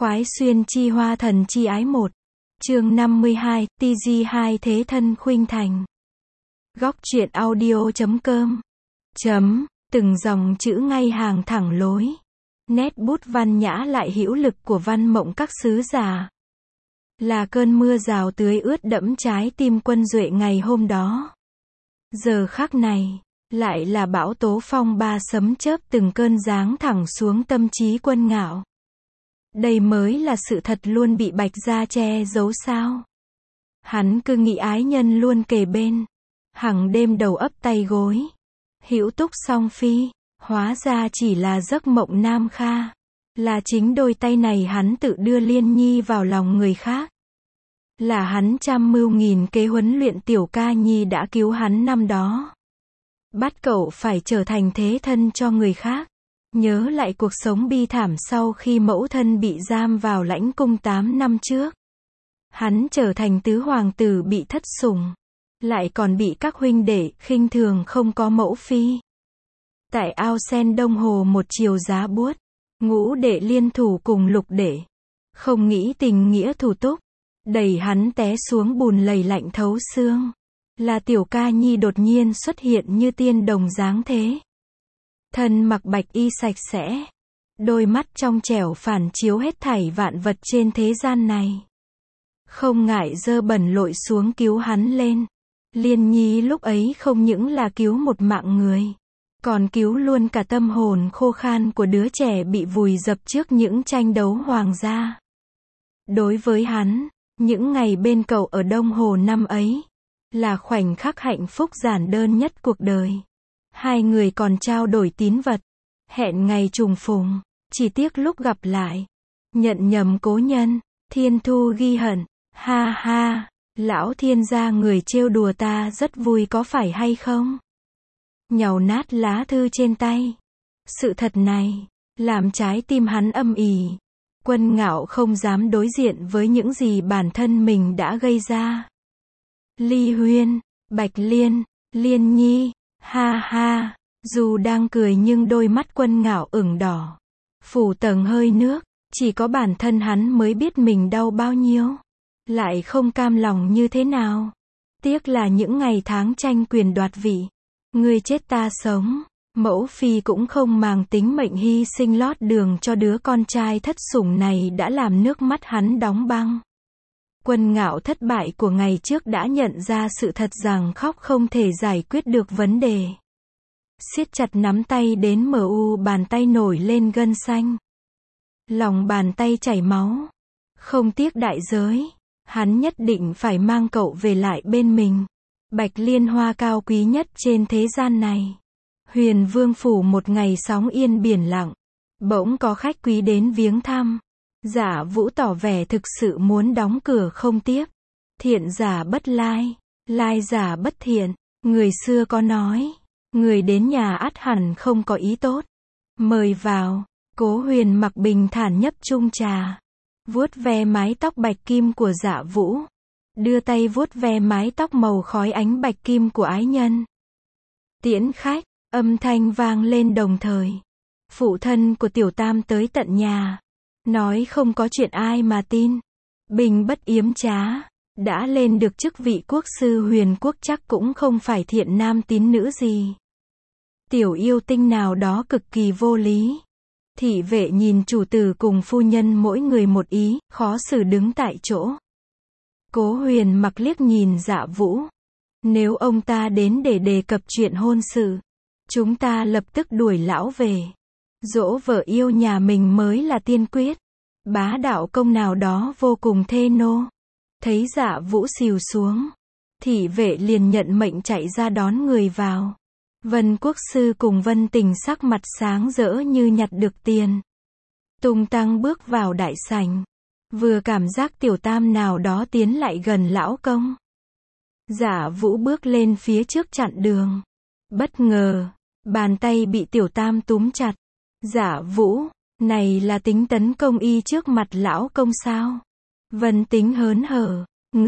Khoái xuyên chi hoa thần chi ái một. Chương 52, TG2 thế thân khuynh thành. Góc truyện audio.com. Từng dòng chữ ngay hàng thẳng lối. Nét bút văn nhã lại hữu lực của văn mộng các sứ giả. Là cơn mưa rào tưới ướt đẫm trái tim quân Duệ ngày hôm đó. Giờ khắc này, lại là bão tố phong ba sấm chớp từng cơn giáng thẳng xuống tâm trí Quân Ngạo. Đây mới là sự thật luôn bị Bạch Gia che giấu sao? Hắn cứ nghĩ ái nhân luôn kề bên, hằng đêm đầu ấp tay gối, hữu túc song phi, hóa ra chỉ là giấc mộng nam kha. Là chính đôi tay này hắn tự đưa Liên Nhi vào lòng người khác. Là hắn trăm mưu nghìn kế huấn luyện tiểu ca nhi đã cứu hắn năm đó. Bắt cậu phải trở thành thế thân cho người khác. Nhớ lại cuộc sống bi thảm sau khi mẫu thân bị giam vào lãnh cung 8 năm trước. Hắn trở thành tứ hoàng tử bị thất sủng. Lại còn bị các huynh đệ khinh thường không có mẫu phi. Tại ao sen Đông Hồ một chiều giá buốt. Ngũ đệ liên thủ cùng lục đệ. Không nghĩ tình nghĩa thủ túc. Đẩy hắn té xuống bùn lầy lạnh thấu xương. Là tiểu ca nhi đột nhiên xuất hiện như tiên đồng dáng thế. Thân mặc bạch y sạch sẽ. Đôi mắt trong trẻo phản chiếu hết thảy vạn vật trên thế gian này. Không ngại dơ bẩn lội xuống cứu hắn lên. Liên Nhi lúc ấy không những là cứu một mạng người. Còn cứu luôn cả tâm hồn khô khan của đứa trẻ bị vùi dập trước những tranh đấu hoàng gia. Đối với hắn, những ngày bên cậu ở Đông Hồ năm ấy, là khoảnh khắc hạnh phúc giản đơn nhất cuộc đời. Hai người còn trao đổi tín vật, hẹn ngày trùng phùng, chỉ tiếc lúc gặp lại, nhận nhầm cố nhân, thiên thu ghi hận, ha ha, lão thiên gia người trêu đùa ta rất vui có phải hay không? Nhàu nát lá thư trên tay. Sự thật này, làm trái tim hắn âm ỉ. Quân Ngạo không dám đối diện với những gì bản thân mình đã gây ra. Ly Huyên, Bạch Liên, Liên Nhi, ha ha, dù đang cười nhưng đôi mắt Quân Ngạo ửng đỏ. Phủ tầng hơi nước, chỉ có bản thân hắn mới biết mình đau bao nhiêu. Lại không cam lòng như thế nào. Tiếc là những ngày tháng tranh quyền đoạt vị. Người chết ta sống. Mẫu phi cũng không màng tính mệnh hy sinh lót đường cho đứa con trai thất sủng này đã làm nước mắt hắn đóng băng. Quân Ngạo thất bại của ngày trước đã nhận ra sự thật rằng khóc không thể giải quyết được vấn đề. Siết chặt nắm tay đến mu bàn tay nổi lên gân xanh. Lòng bàn tay chảy máu. Không tiếc đại giới. Hắn nhất định phải mang cậu về lại bên mình. Bạch Liên hoa cao quý nhất trên thế gian này. Huyền Vương phủ một ngày sóng yên biển lặng. Bỗng có khách quý đến viếng thăm. Giả Vũ tỏ vẻ thực sự muốn đóng cửa không tiếp. Thiện giả bất lai, lai giả bất thiện. Người xưa có nói, người đến nhà ắt hẳn không có ý tốt. Mời vào. Cố Huyền mặc bình thản nhấp chung trà. Vuốt ve mái tóc bạch kim của Dạ Vũ. Đưa tay vuốt ve mái tóc màu khói ánh bạch kim của ái nhân. Tiễn khách, âm thanh vang lên đồng thời. Phụ thân của Tiểu Tam tới tận nhà. Nói không có chuyện ai mà tin. Bình bất yếm trá. Đã lên được chức vị quốc sư huyền quốc chắc cũng không phải thiện nam tín nữ gì. Tiểu yêu tinh nào đó cực kỳ vô lý. Thị vệ nhìn chủ tử cùng phu nhân mỗi người một ý, khó xử đứng tại chỗ. Cố Huyền mặc liếc nhìn Dạ Vũ. Nếu ông ta đến để đề cập chuyện hôn sự, chúng ta lập tức đuổi lão về. Dỗ vợ yêu nhà mình mới là tiên quyết. Bá đạo công nào đó vô cùng thê nô. Thấy Dạ Vũ xìu xuống, thị vệ liền nhận mệnh chạy ra đón người vào. Vân Quốc sư cùng Vân Tình sắc mặt sáng rỡ như nhặt được tiền. Tung tăng bước vào đại sảnh. Vừa cảm giác Tiểu Tam nào đó tiến lại gần lão công. Giả Vũ bước lên phía trước chặn đường. Bất ngờ, bàn tay bị Tiểu Tam túm chặt. Giả Vũ, này là tính tấn công y trước mặt lão công sao? Vân Tính hớn hở.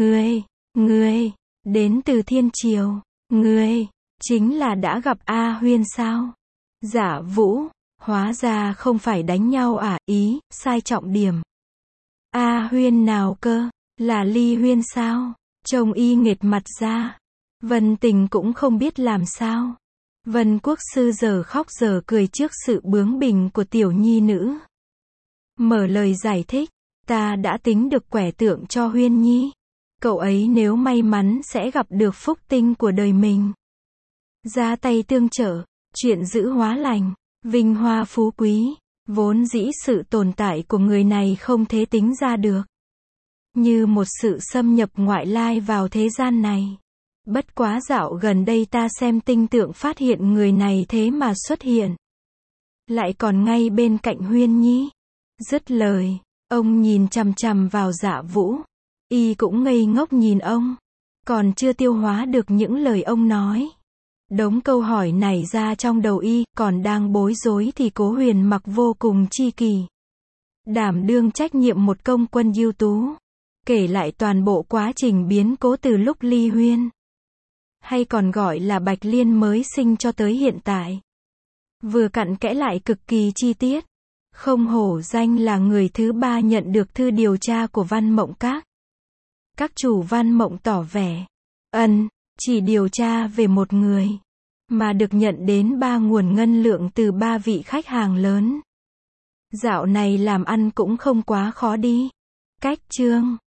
Ngươi, đến từ Thiên Triều. Ngươi, chính là đã gặp A Huyên sao? Giả Vũ, hóa ra không phải đánh nhau à, ý, sai trọng điểm. A Huyên nào cơ? Là Ly Huyên sao? Trông y nghệt mặt ra. Vân Tình cũng không biết làm sao. Vân Quốc Sư giờ khóc giờ cười trước sự bướng bỉnh của tiểu nhi nữ. Mở lời giải thích, ta đã tính được quẻ tượng cho Huyên Nhi. Cậu ấy nếu may mắn sẽ gặp được phúc tinh của đời mình. Ra tay tương trợ, chuyện dữ hóa lành, vinh hoa phú quý, vốn dĩ sự tồn tại của người này không thể tính ra được. Như một sự xâm nhập ngoại lai vào thế gian này. Bất quá dạo gần đây ta xem tinh tượng phát hiện người này thế mà xuất hiện. Lại còn ngay bên cạnh Huyên Nhi. Dứt lời, ông nhìn chằm chằm vào Dạ Vũ. Y cũng ngây ngốc nhìn ông. Còn chưa tiêu hóa được những lời ông nói. Đống câu hỏi nảy ra trong đầu y, còn đang bối rối thì Cố Huyền Mặc vô cùng chi kỳ. Đảm đương trách nhiệm một công quân ưu tú. Kể lại toàn bộ quá trình biến cố từ lúc ly huyên. Hay còn gọi là Bạch Liên mới sinh cho tới hiện tại. Vừa cặn kẽ lại cực kỳ chi tiết. Không hổ danh là người thứ ba nhận được thư điều tra của Văn Mộng Các. Các chủ Văn Mộng tỏ vẻ. Chỉ điều tra về một người. Mà được nhận đến 3 nguồn ngân lượng từ 3 vị khách hàng lớn. Dạo này làm ăn cũng không quá khó đi. Cách chương